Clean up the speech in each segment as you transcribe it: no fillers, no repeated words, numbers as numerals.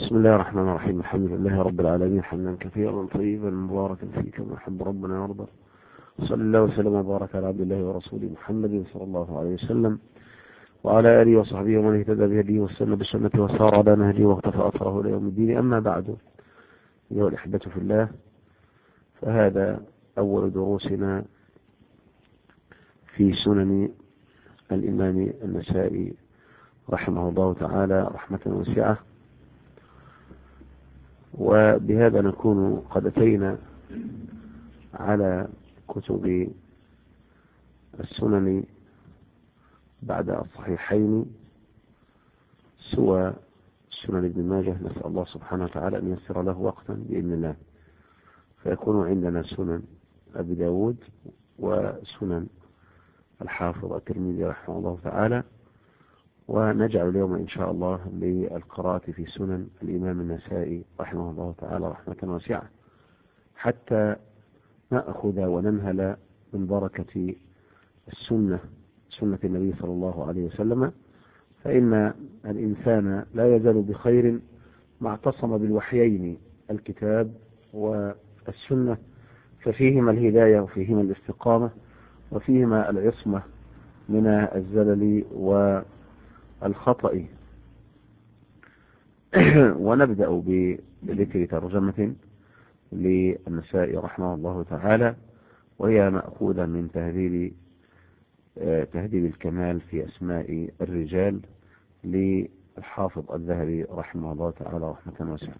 بسم الله الرحمن الرحيم. الحمد لله رب العالمين، حمدا كثيرا طيبا مباركا فيه كما يحب ربنا ويرضى. صلى الله وسلم وبارك على عبد الله ورسوله محمد صلى الله عليه وسلم وعلى آله وصحبه ومن اهتدى بهديه واستنى بسنته وسار على نهجه واقتفى أثره إلى يوم الدين. أما بعد، أيها الأحبة في الله، فهذا أول دروسنا في سنن الإمام النسائي رحمه الله تعالى رحمة واسعة، وبهذا نكون قد أتينا على كتب السنن بعد الصحيحين سوى سنن ابن ماجه. نسأل الله سبحانه وتعالى أن ييسر له وقتا بإذن الله، فيكون عندنا سنن أبي داود وسنن الحافظ الترمذي رحمه الله تعالى، ونجعل اليوم إن شاء الله للقراءة في سنن الإمام النسائي رحمه الله تعالى رحمة واسعة، حتى نأخذ وننهل من بركة السنة، سنة النبي صلى الله عليه وسلم. فإن الإنسان لا يزال بخير ما اعتصم بالوحيين الكتاب والسنة، ففيهما الهداية وفيهما الاستقامة وفيهما العصمة من الزلل والخطأ. ونبدأ بذكر ترجمة للنسائي رحمه الله تعالى، وهي مأخوذة من تهذيب الكمال في أسماء الرجال للحافظ الذهبي رحمه الله تعالى رحمة واسعة.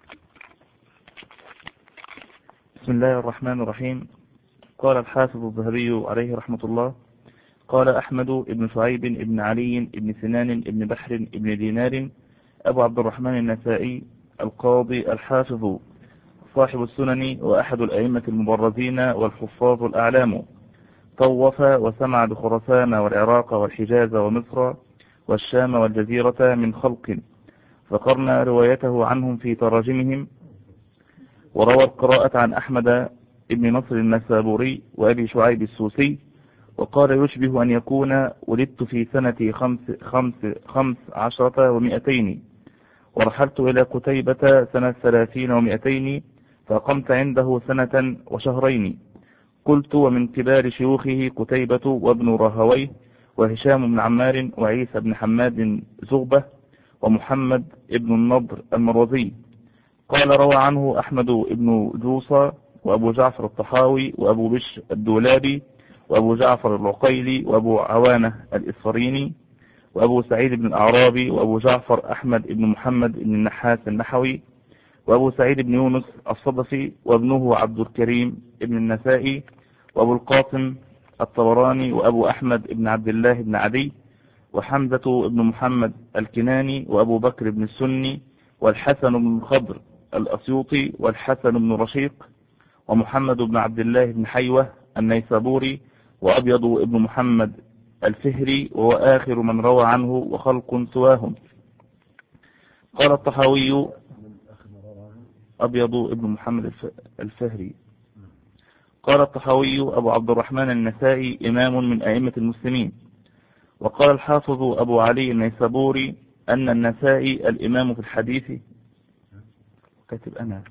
بسم الله الرحمن الرحيم. قال الحافظ الذهبي عليه رحمة الله: قال أحمد بن شعيب بن علي بن سنان بن بحر بن دينار أبو عبد الرحمن النسائي القاضي الحافظ صاحب السنن وأحد الأئمة المبرزين والحفاظ الأعلام، طوف وسمع بخراسان والعراق والحجاز ومصر والشام والجزيرة من خلق، فقرنا روايته عنهم في تراجمهم، وروى القراءة عن أحمد بن نصر النسابوري وأبي شعيب السوسي، وقال يشبه أن يكون ولدت في سنة 15 و200، ورحلت إلى قتيبة سنة 30 و200، فقمت عنده سنة وشهرين. قلت: ومن كبار شيوخه قتيبة وابن راهويه وهشام بن عمار وعيسى بن حماد زغبة ومحمد ابن النضر المروزي. قال: روى عنه أحمد بن جوصى وأبو جعفر الطحاوي وأبو بشر الدولابي وأبو جعفر العقيلي وأبو عوانة الإصفريني وأبو سعيد بن الأعرابي وأبو جعفر أحمد بن محمد بن النحاس النحوي وأبو سعيد بن يونس الصدفي وابنه عبد الكريم بن النسائي وأبو القاسم الطبراني وأبو أحمد بن عبد الله بن عدي وحمزة بن محمد الكناني وأبو بكر بن السني والحسن بن الخضر الأسيوطي والحسن بن رشيق ومحمد بن عبد الله بن حيوة النيسابوري وأبيض بن محمد الفهري، وهو آخر من روى عنه وخلق سواهم. قال الطحاوي: أبيض بن محمد الفهري. قال الطحاوي: أبو عبد الرحمن النسائي إمام من أئمة المسلمين. وقال الحافظ أبو علي النيسابوري أن النسائي الإمام في الحديث. كاتب أنا.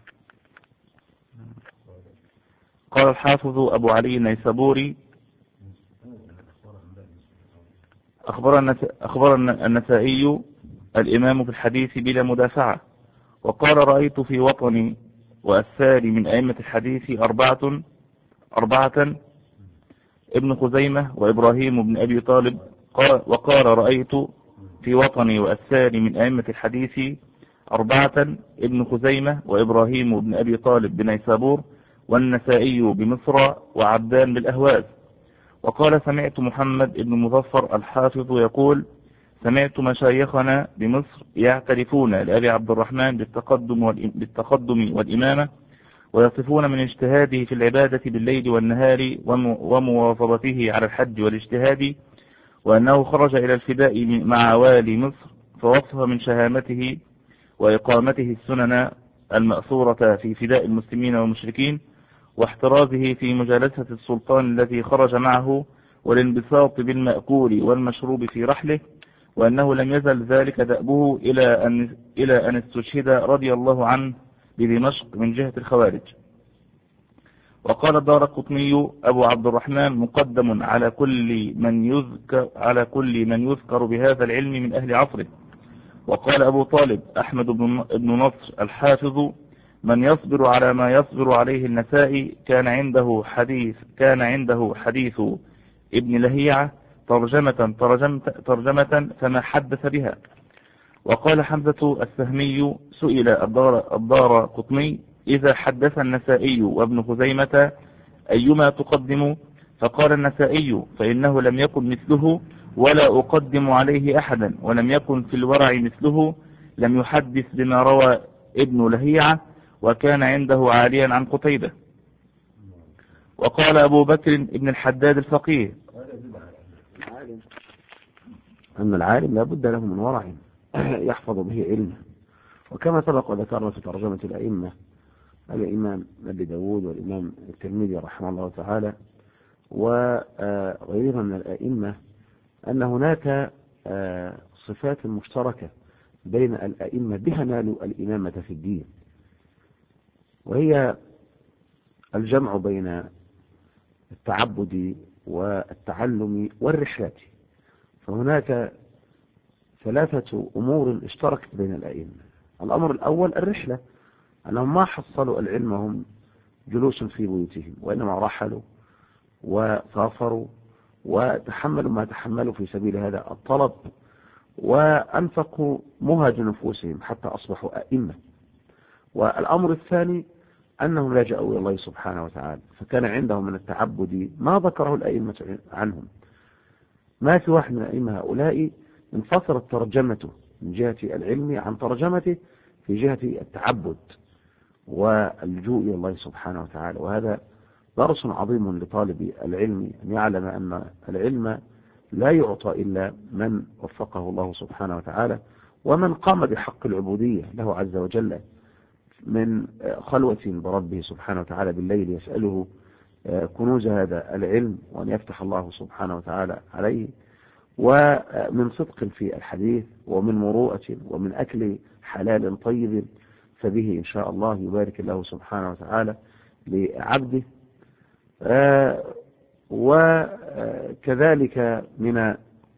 قال الحافظ أبو علي النيسابوري: أخبر النسائي الإمام في الحديث بلا مدافعة. وقال: رأيت في وطني وأسفاري من أئمة الحديث أربعة: ابن خزيمة وإبراهيم بن أبي طالب. وقال: رأيت في وطني وأسفاري من أئمة الحديث 4: ابن خزيمة وإبراهيم بن أبي طالب بنيسابور، والنسائي بمصر، وعبدان بالأهواز. وقال: سمعت محمد بن مظفر الحافظ يقول: سمعت مشايخنا بمصر يعترفون لأبي عبد الرحمن بالتقدم والإمامة، ويصفون من اجتهاده في العبادة بالليل والنهار ومواظبته على الحج والاجتهاد، وأنه خرج إلى الفداء مع والي مصر، فوصف من شهامته وإقامته السنن المأثورة في فداء المسلمين والمشركين، واحترازه في مجالسة السلطان الذي خرج معه، والانبساط بالمأكول والمشروب في رحله، وأنه لم يزل ذلك دأبه إلى أن استشهد رضي الله عنه بدمشق من جهة الخوارج. وقال الدارقطني أبو عبد الرحمن مقدم على كل من يذكر بهذا العلم من أهل عصره. وقال أبو طالب أحمد بن نصر الحافظ من يصبر على ما يصبر عليه النسائي كان عنده حديث ابن لهيعة ترجمة فما حدث بها. وقال حمزة السهمي سئل الدارقطني إذا حدث النسائي وابن خزيمة أيما تقدم؟ فقال النسائي فإنه لم يكن مثله ولا أقدم عليه أحدا، ولم يكن في الورع مثله، لم يحدث بما روى ابن لهيعة، وكان عنده عاليا عن قتيبة. وقال أبو بكر ابن الحداد الفقيه أن العالم لا بد له من ورع يحفظ به علمه، وكما سبق وذكرنا في ترجمة الأئمة الإمام أبي داود والإمام الترمذي رحمه الله تعالى وغيرها من الأئمة أن هناك صفات مشتركة بين الأئمة بها نالوا الإمامة في الدين، وهي الجمع بين التعبد والتعلم والرحلة. فهناك ثلاثة أمور اشتركت بين الأئمة. الأمر الأول الرحلة، أنهم ما حصلوا العلم وهم جلوس في بيوتهم، وإنما رحلوا وسافروا وتحملوا ما تحملوا في سبيل هذا الطلب، وأنفقوا مهج نفوسهم حتى أصبحوا أئمة. والأمر الثاني أنهم لجأوا إلى الله سبحانه وتعالى، فكان عندهم من التعبد ما ذكره الأئمة عنهم. ما في واحد من الأئمة هؤلاء انفصلت ترجمته من جهة العلم عن ترجمته في جهة التعبد واللجوء إلى الله سبحانه وتعالى. وهذا درس عظيم لطالب العلم، أن يعلم أن العلم لا يعطى إلا من وفقه الله سبحانه وتعالى، ومن قام بحق العبودية له عز وجل من خلوة بربه سبحانه وتعالى بالليل يسأله كنوز هذا العلم، وأن يفتح الله سبحانه وتعالى عليه، ومن صدق في الحديث، ومن مروءة، ومن أكل حلال طيب، فبه إن شاء الله يبارك الله سبحانه وتعالى لعبده. وكذلك من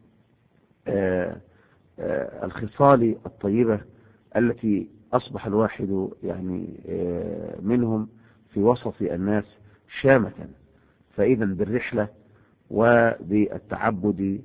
الخصال الطيبة التي أصبح الواحد يعني منهم في وسط الناس شامة. فإذا بالرحلة وبالتعبد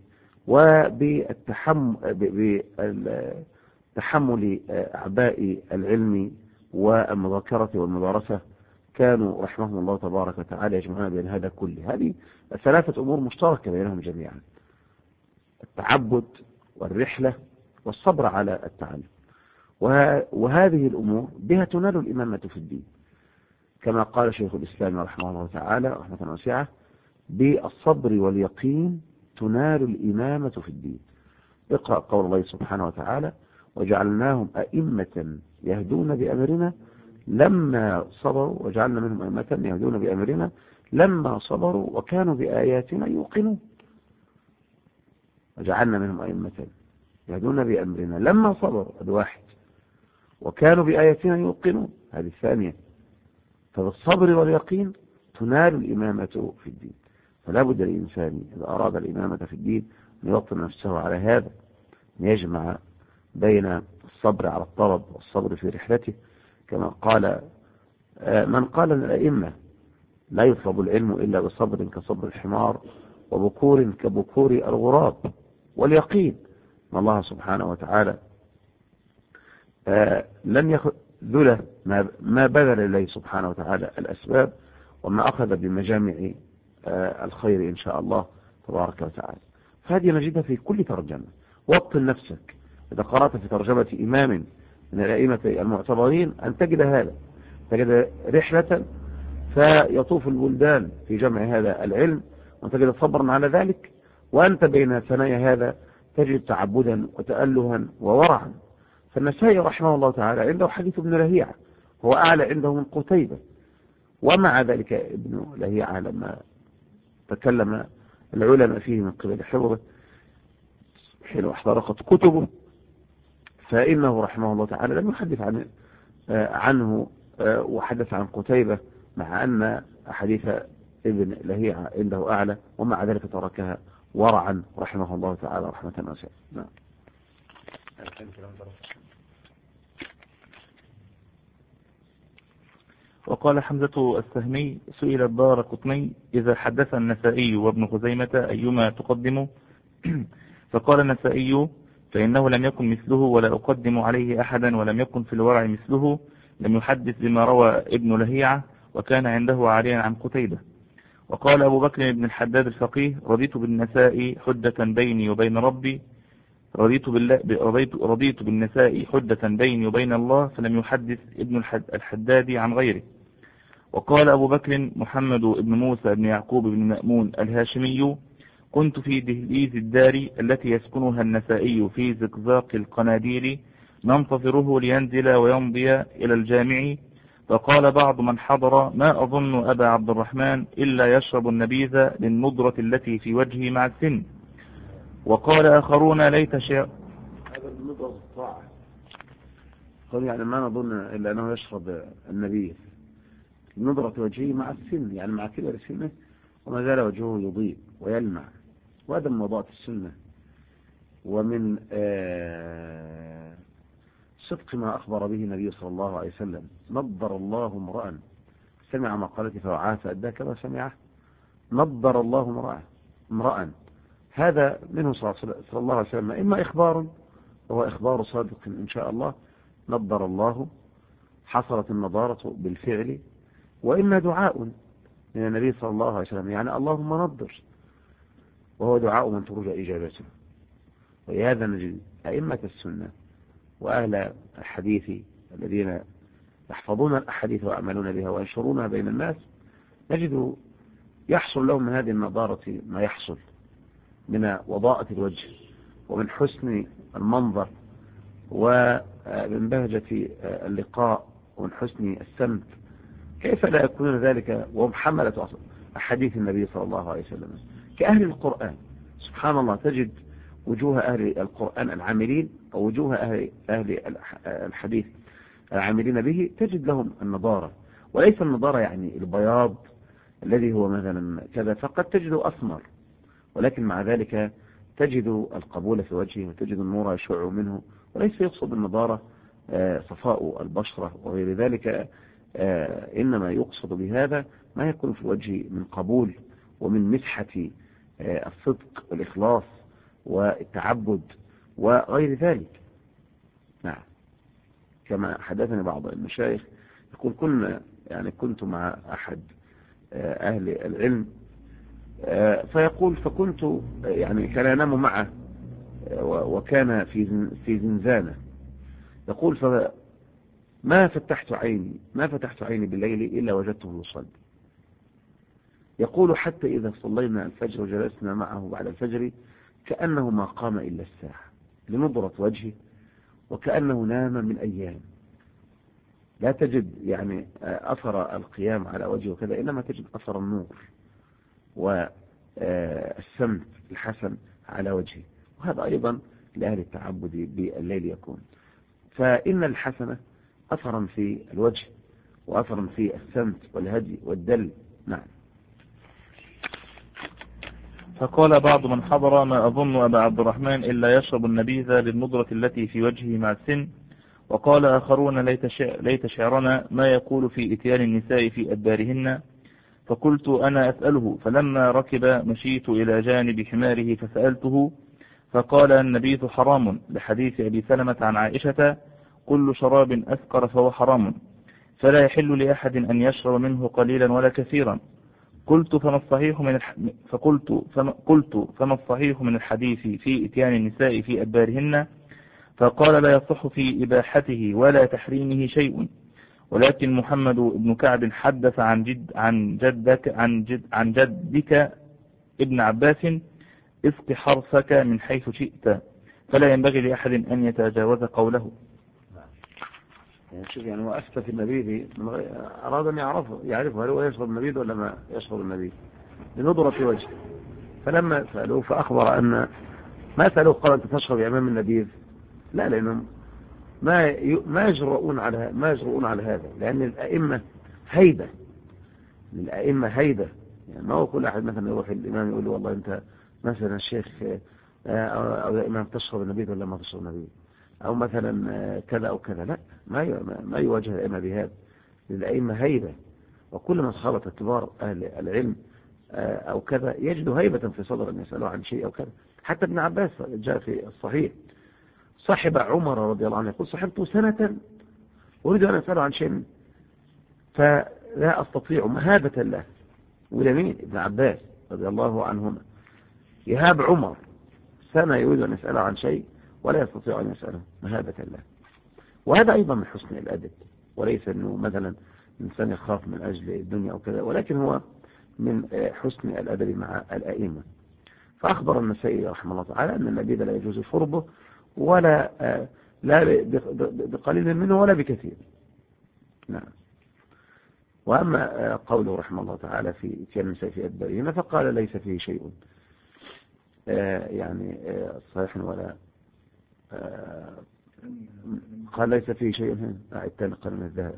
وبالتحمل أعباء العلم والمذاكرة والمدارسة كانوا رحمهم الله تبارك وتعالى يجمعون بين هذا كله. هذه ثلاثة أمور مشتركة بينهم جميعا: التعبد والرحلة والصبر على التعلم. وهذه الأمور بها تنال الإمامة في الدين، كما قال شيخ الإسلام رحمه الله تعالى رحمة واسعة: بالصبر واليقين تنال الإمامة في الدين. اقرأ قول الله سبحانه وتعالى: وجعلناهم أئمة يهدون بأمرنا لما صبروا، وجعلنا منهم أئمة يهدون بأمرنا لما صبروا وكانوا بآياتنا يوقنون. وجعلنا منهم أئمة يهدون بأمرنا لما صبروا، هذا واحد، وكانوا بآياتنا يوقنون، هذه الثانية. فبالصبر واليقين تنال الإمامة في الدين. فلا بد للإنسان إذا أراد الإمامة في الدين أن يوطن نفسه على هذا، أن يجمع بين الصبر على الطلب والصبر في رحلته، كما قال من قال أن الأئمة لا يطلب العلم إلا بصبر كصبر الحمار وبكور كبكور الغراب. واليقين أن الله سبحانه وتعالى لن يخذله ما بذل الله سبحانه وتعالى الأسباب، وما أخذ بمجامع الخير إن شاء الله تبارك وتعالى. فهذه نجدها في كل ترجمة. وطن نفسك إذا قرأت في ترجمة إمام من الأئمة المعتبرين أن تجد هذا، تجد رحلة فيطوف البلدان في جمع هذا العلم، وتجد صبرا على ذلك، وأنت بين ثنايا هذا تجد تعبدا وتألها وورعا. فالنسائي رحمه الله تعالى عنده حديث ابن لهيعة، هو أعلى عنده من قتيبة، ومع ذلك ابن لهيعة لما تكلم العلماء فيه من قبل حفظه حين احترقت كتبه، فإنه رحمه الله تعالى لم يحدث عنه وحدث عن قتيبة، مع أن حديث ابن لهيعة عنده أعلى، ومع ذلك تركها ورعا رحمه الله تعالى رحمة واسعة. نعم. وقال حمزة السهمي: سئل الدارقطني: إذا حدث النسائي وابن خزيمة أيما تقدم؟ فقال النسائي: فإنه لم يكن مثله ولا أقدم عليه أحدا، ولم يكن في الورع مثله، لم يحدث بما روى ابن لهيعة، وكان عنده عاليا عن قتيبة. وقال أبو بكر بن الحداد الفقيه: رضيت بالنساء حجة بيني وبين ربي، رضيت بالنساء حجة بيني وبين الله، فلم يحدث ابن الحداد عن غيره. وقال أبو بكر محمد بن موسى بن يعقوب بن مأمون الهاشمي: كنت في دهليز الدار التي يسكنها النسائي في زقزاق القناديل، ننتظره لينزل ويمضي إلى الجامع، فقال بعض من حضر: ما أظن أبا عبد الرحمن إلا يشرب النبيذ للنضرة التي في وجهه مع السن. وقال آخرون: ليت شعر هذا النضرة الطاعة، قال يعني ما نظن إلا أنه يشرب النبيذ نضرة وجهه مع السن، يعني مع كبر سنه وما زال وجهه يضيء ويلمع، وهذا من وضاءة السنة ومن صدق ما أخبر به النبي صلى الله عليه وسلم: نضر الله امرأ سمع مقالتي فوعاها فأداها كما سمعه. نضر الله امرأ، هذا منه صلى الله عليه وسلم، إما إخبار وهو إخبار صادق إن شاء الله، نضر الله، حصلت النضارة بالفعل، وإما دعاء من النبي صلى الله عليه وسلم، يعني اللهم نضر، وهو دعاء من ترجى إجابته. ولهذا نجد أئمة السنة وأهل الحديث الذين يحفظون الأحاديث ويعملون بها وينشرونها بين الناس، نجد يحصل لهم من هذه النضارة ما يحصل من وضاءة الوجه ومن حسن المنظر ومن بهجة اللقاء ومن حسن السمت. كيف لا يكون ذلك وهم حملة أحاديث النبي صلى الله عليه وسلم؟ كأهل القرآن سبحان الله، تجد وجوه أهل القرآن العاملين ووجوه أهل الحديث العاملين به، تجد لهم النضارة، وليس النضارة يعني البياض الذي هو مثلا كذا، فقد تجده أسمر، ولكن مع ذلك تجد القبول في وجهه وتجد النور يشع منه، وليس يقصد النضارة صفاء البشرة وغير ذلك، إنما يقصد بهذا ما يكون في الوجه من قبول ومن مسحة الصدق والإخلاص والتعبد وغير ذلك. نعم، كما حدثني بعض المشايخ يقول كنت مع أحد أهل العلم، فيقول فكنت يعني كان ينام معه وكان في زنزانة، يقول ما فتحت عيني بالليل إلا وجدته يصلي. يقول حتى إذا صلينا الفجر وجلسنا معه بعد الفجر كأنه ما قام إلا الساعة لنضرة وجهه، وكأنه نام من أيام. لا تجد يعني أثر القيام على وجهه كذا، إنما تجد أثر النور والسمت الحسن على وجهه، وهذا أيضا لأهل التعبد بالليل يكون. فإن الحسنة أثرا في الوجه وأثرا في السمت والهدي والدل. نعم. فقال بعض من حضر: ما أظن أبا عبد الرحمن إلا يشرب النبيذ للنضرة التي في وجهه مع السن. وقال آخرون: ليت شعرنا ما يقول في إتيان النساء في أدبارهن. فقلت أنا أسأله، فلما ركب مشيت إلى جانب حماره فسألته، فقال: النبيذ حرام، لحديث أبي سلمة عن عائشة: كل شراب أسكر فهو حرام، فلا يحل لأحد أن يشرب منه قليلا ولا كثيرا. قلت فما الصحيح من الحديث في إتيان النساء في أدبارهن؟ فقال: لا يصح في إباحته ولا تحريمه شيء، ولكن محمد بن كعب حدث عن جدك ابن عباس: اسق حرثك من حيث شئت، فلا ينبغي لأحد أن يتجاوز قوله. شوف يعني هو أثبت النبيذ أراد أن يعرفه هل هو يشرب النبيذ ولا ما يشرب النبيذ لنضرة وجهه. فلما سألوه فأخبر أن ما سألوه قال أنت تشرب يا إمام النبيذ؟ لا، لأنهم ما يجرؤون على هذا، لأن الأئمة هيبة، للأئمة هيبة. يعني ما هو كل أحد مثلا يروح الإمام يقول له والله أنت مثلا الشيخ أو يا إمام تشرب النبيذ ولا ما تشرب النبيذ، أو مثلا كذا أو كذا. لا، ما يواجه الأئمة بهذا، للأئمة هيبة. وكل من خالط كبار أهل العلم أو كذا يجد هيبة في صدر أن يسألوا عن شيء أو كذا. حتى ابن عباس جاء في الصحيح صاحب عمر رضي الله عنه يقول صحبته سنة أريد أن أسأله عن شيء فلا أستطيع مهابة له. ولمين؟ ابن عباس رضي الله عنهما يهاب عمر سنة يريد أن يسأله عن شيء ولا يستطيع أن يسأله مهابة له. وهذا أيضا من حسن الأدب، وليس أنه مثلا إنسان يخاف من أجل الدنيا أو كذا، ولكن هو من حسن الأدب مع الأئمة. فأخبر النسائي رحمه الله تعالى أن النبيذ لا يجوز شربه ولا لا بقليل منه ولا بكثير. نعم. وأما قوله رحمه الله تعالى في اتيان النساء في أدبارهن فقال ليس فيه شيء يعني صحيح ولا قال ليس فيه شيء هنا الثاني قال من الذهب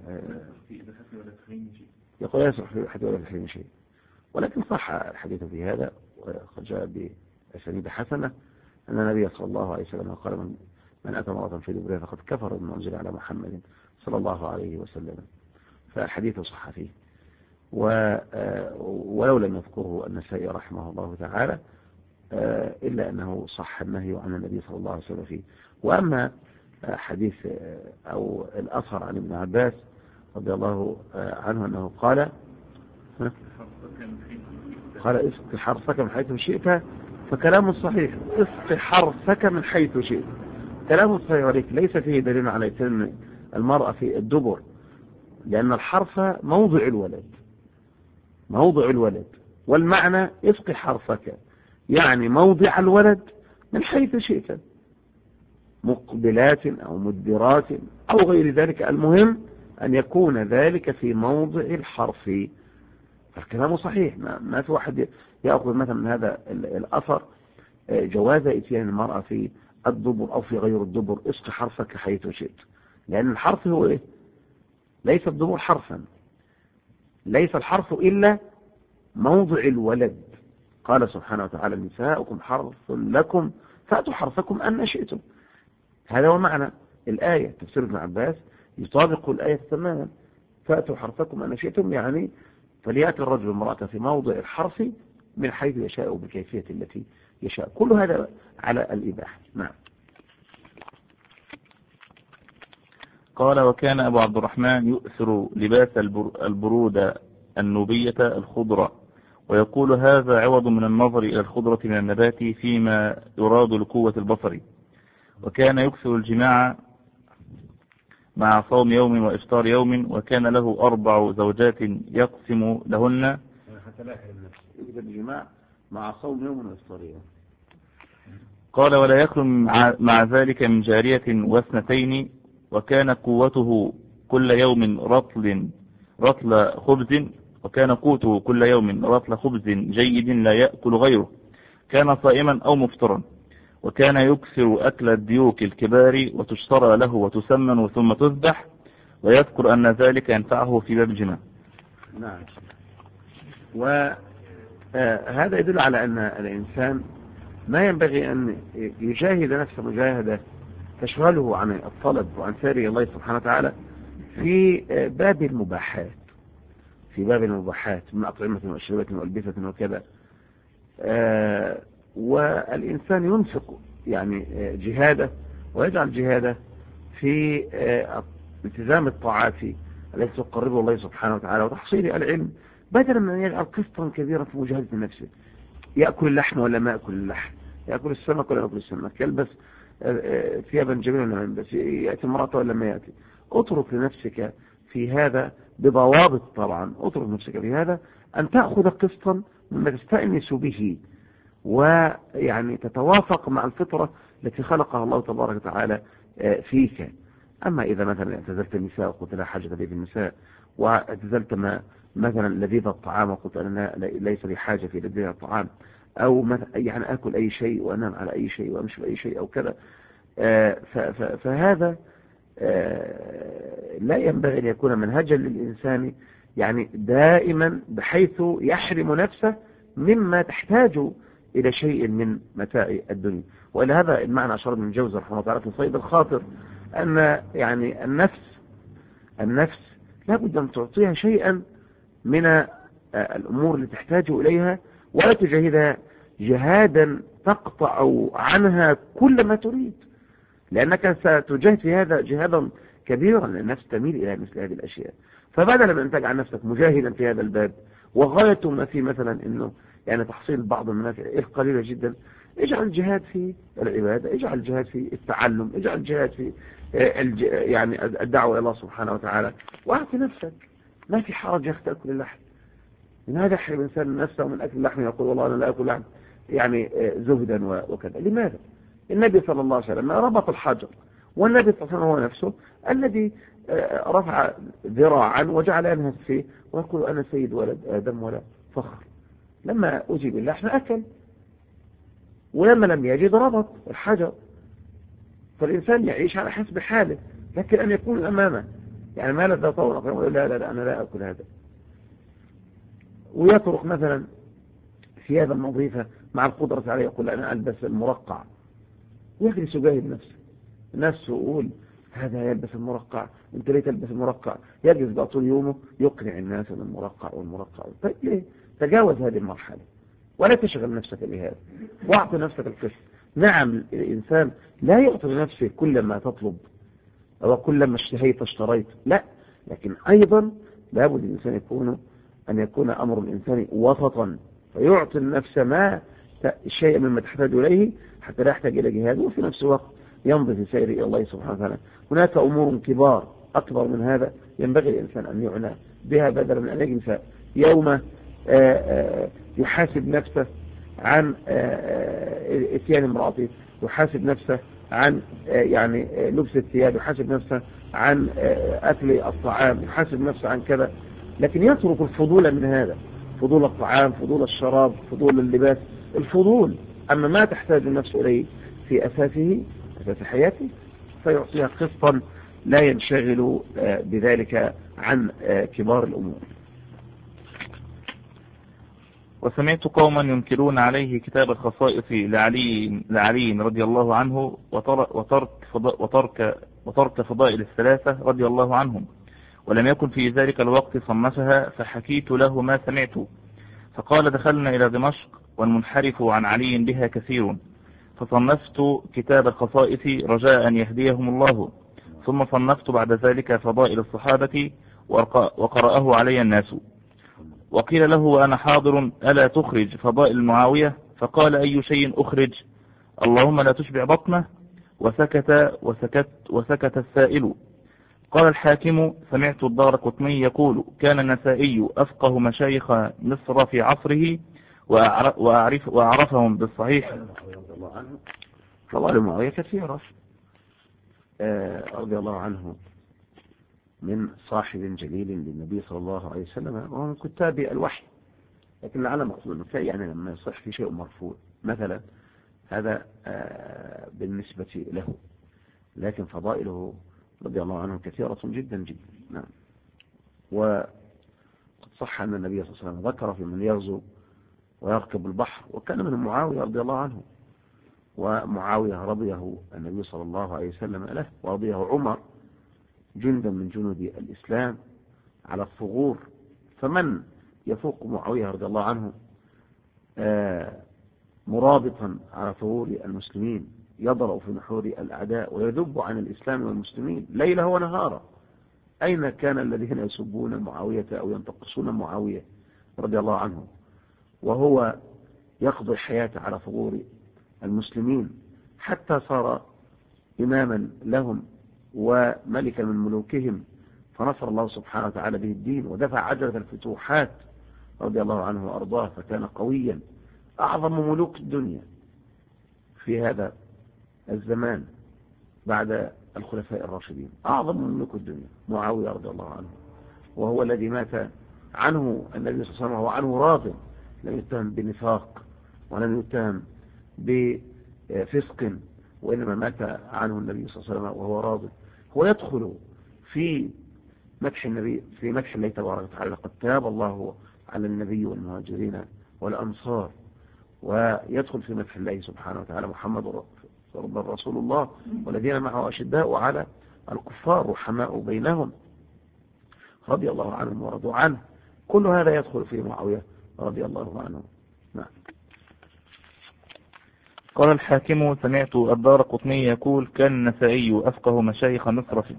يقول لا يصح في حتى ولا في تحريم شيء، ولكن صح الحديث في هذا وقد جاء بأسانيد حسنة أن النبي صلى الله عليه وسلم قال من أتى امرأة في دبرها فقد كفر بما أنزل على محمد صلى الله عليه وسلم. فالحديث صح فيه ولو لم يذكره النسائي رحمه الله تعالى إلا أنه صح النهي عن النبي صلى الله عليه وسلم فيه. وأما حديث أو الأثر عن ابن عباس رضي الله عنه أنه قال اسق حرثك من حيث شئت، فكلام صحيح. اسق حرثك من حيث شئت كلام صحيح، ولكن ليس فيه دليل على أن المرأة في الدبر، لأن الحرث موضع الولد والمعنى اسق حرثك يعني موضع الولد من حيث شئت، مقبلات أو مدبرات أو غير ذلك، المهم أن يكون ذلك في موضع الحرف. فالكلام صحيح، ما في واحد يأخذ مثلا من هذا الأثر جواز اتيان المرأة في الدبر أو في غير الدبر اسق حرفك حيث شئت، لأن الحرف هو إيه؟ ليس الدبر حرفا، ليس الحرف إلا موضع الولد. قال سبحانه وتعالى نساؤكم حرث لكم فأتوا حرثكم أن شئتم. هذا هو معنى الآية. تفسير ابن عباس يطابق الآية تماما، فأتوا حرثكم أن شئتم يعني فليأتي الرجل المرأة في موضع الحرف من حيث يشاء وبالكيفية التي يشاء. كل هذا على الإباحة. نعم. قال وكان أبو عبد الرحمن يؤثر لباس البرودة النوبية الخضرة، ويقول هذا عوض من النظر إلى الخضرة من النبات فيما يراد لقوة البصر. وكان يكثر الجماع مع صوم يوم وإفطار يوم، وكان له 4 زوجات يقسم لهن. يكثر الجماع مع صوم يوم وإفطار يوم. قال ولا يخلو مع ذلك من جارية واثنتين، وكان قوته كل يوم رطل خبز، وكان قوته كل يوم رطل خبز جيد لا يأكل غيره، كان صائما أو مفطرا. وكان يكثر أكل الديوك الكبار وتشترى له وتسمن ثم تذبح، ويذكر أن ذلك ينفعه في باب الجماع. نعم. وهذا يدل على أن الإنسان ما ينبغي أن يجاهد نفسه مجاهدة تشغله عن الطلب وعن سير الله سبحانه وتعالى في باب المباحات، من أطعمة وأشربة وألبسة وكذا. والإنسان ينفق يعني جهاده ويجعل جهاده في التزام الطاعات التي تقربه الله سبحانه وتعالى وتحصيل العلم، بدلا من أن يجعل قسطا كبيرا في مجاهدة نفسه. يأكل اللحم ولا ما يأكل اللحم، يأكل السمك ولا يأكل السمك، يلبس ثيابا جميلة ولا يلبس، يأتي امرأة ولا ما يأتي. اترك لنفسك في هذا بضوابط، طبعا اترك نفسك في هذا أن تأخذ قسطا مما تستأنس به ويعني تتوافق مع الفطرة التي خلقها الله تبارك وتعالى فيك. أما إذا مثلا اعتزلت النساء وقلت لا حاجة لي بالنساء، واعتزلت مثلا لذيذ الطعام وقلت أنا ليس لي حاجة في لذيذ الطعام، أو يعني أكل أي شيء وأنام على أي شيء وأمشي بأي شيء أو كذا. فهذا لا ينبغي أن يكون منهجا للإنسان يعني دائما، بحيث يحرم نفسه مما تحتاج إلى شيء من متاع الدنيا. وإلى هذا المعنى أشار ابن الجوزي رحمه الله تعالى في صيد الخاطر، أن يعني النفس لا بد أن تعطيها شيئا من الأمور اللي تحتاج إليها، ولا تجاهدها جهادا تقطع عنها كل ما تريد، لأنك ستجاهد في هذا جهادا كبيرا، لأن النفس تميل إلى مثل هذه الأشياء. فبدلا من أن تجعل نفسك مجاهدا في هذا الباب، وغاية ما فيه مثلا أنه يعني تحصيل بعض المنافع القليلة جدا، اجعل الجهاد في العبادة، اجعل الجهاد في التعلم، اجعل الجهاد في يعني الدعوة إلى الله سبحانه وتعالى، واعطي نفسك. ما في حرج يا أخي تأكل اللحم، من هذا يحرم الإنسان نفسه من أكل اللحم، يقول والله أنا لا أكل لحم يعني زهدا وكذا. لماذا؟ النبي صلى الله عليه وسلم ربط الحجر، والنبي صلى الله عليه وسلم هو نفسه الذي رفع ذراعا وجعل ينهس فيه ويقول أنا سيد ولد آدم ولا فخر. لما أجيب اللحم أكل، ولما لم يجد ربط الحجر. فالإنسان يعيش على حسب حاله، لكن أن يكون أمامه يعني ما لذا طورق يقول لا لا لا أنا لا أكل هذا، ويترك مثلا ثيابا نظيفة مع القدرة عليه، يقول أنا ألبس المرقع، ويجلس يجاهد نفسه يقول هذا يلبس المرقع، انت ليه تلبس المرقع؟ يجلس بقى طول يومه يقنع الناس ان المرقع والمرقع. طيب ليه؟ تجاوز هذه المرحلة ولا تشغل نفسك بهذا، واعطي نفسك القسط. نعم الإنسان لا يعطي لنفسه كل ما تطلب أو كل ما اشتهيت اشتريت، لا، لكن أيضا لابد الإنسان أن يكون أمر الإنسان وسطا، فيعطي النفس ما شيء مما تحتاج إليه حتى لا يحتاج إلى جهاد، وفي نفس الوقت يمضي في سير إلى الله سبحانه وتعالى. هناك أمور كبار أكبر من هذا ينبغي الإنسان أن يعنى بها، بدلا من أن يجلس يوم يحاسب نفسه عن اتيان امرأته، يحاسب نفسه عن يعني لبس الثياب، يحاسب نفسه عن أكل الطعام، يحاسب نفسه عن كذا، لكن يترك الفضول من هذا، فضول الطعام، فضول الشراب، فضول اللباس، الفضول. أما ما تحتاج النفس إليه في أساس حياته فيعطيها قسطا لا ينشغل بذلك عن كبار الأمور. وسمعت قوما ينكرون عليه كتاب الخصائص لعلي رضي الله عنه وترك فضائل الثلاثة رضي الله عنهم، ولم يكن في ذلك الوقت صنفها، فحكيت له ما سمعت، فقال دخلنا إلى دمشق والمنحرف عن علي بها كثير، فصنفت كتاب الخصائص رجاء أن يهديهم الله، ثم صنفت بعد ذلك فضائل الصحابة وقرأه علي الناس. وقيل له وأنا حاضر ألا تخرج فضائل معاوية؟ فقال أي شيء أخرج؟ اللهم لا تشبع بطنه. وسكت السائل. قال الحاكم سمعت الدارقطني يقول كان النسائي أفقه مشايخ مصر في عصره وأعرفهم بالصحيح. فضائل معاوية كثيرة رضي الله عنه، من صاحب جليل للنبي صلى الله عليه وسلم، وهو من كتاب الوحي، لكن لعل مقصود يعني لما يصح في شيء مرفوع مثلا هذا بالنسبة له، لكن فضائله رضي الله عنه كثيرة جدا جدا. نعم. وقد صح أن النبي صلى الله عليه وسلم ذكر في من يغزو ويركب البحر، وكان من معاوية رضي الله عنه، ومعاوية رضيه النبي صلى الله عليه وسلم له، ورضيه عمر جندا من جنود الإسلام على الثغور. فمن يفوق معاوية رضي الله عنه مرابطا على ثغور المسلمين، يضرأ في نحور الأعداء ويذب عن الإسلام والمسلمين ليله ونهارا؟ أين كان الذين يسبون معاوية أو ينتقصون معاوية رضي الله عنه وهو يقضي حياته على ثغور المسلمين، حتى صار إماما لهم وملكا من ملوكهم، فنصر الله سبحانه وتعالى به الدين ودفع عجلة الفتوحات رضي الله عنه وأرضاه، فكان قويا، أعظم ملوك الدنيا في هذا الزمان بعد الخلفاء الراشدين، أعظم ملوك الدنيا معاوية رضي الله عنه، وهو الذي مات عنه النبي صلى الله عليه وسلم وهو عنه راض، لم يتهم بنفاق ولم يتهم بفسق وإنما مات عنه النبي صلى الله عليه وسلم وهو راض، هو يدخل في مدح النبي، في مدح الله تبارك وتعالى. لقد تاب الله على النبي والمهاجرين والأنصار، ويدخل في مدح الله سبحانه وتعالى محمد رسول الله والذين معه أشداء على الكفار رحماء بينهم رضي الله عنهم ورضوا عنه. كل هذا يدخل في معاوية رضي الله عنه. نعم. قال الحاكم سمعت الدارقطني يقول كان النسائي أفقه مشايخ مصر في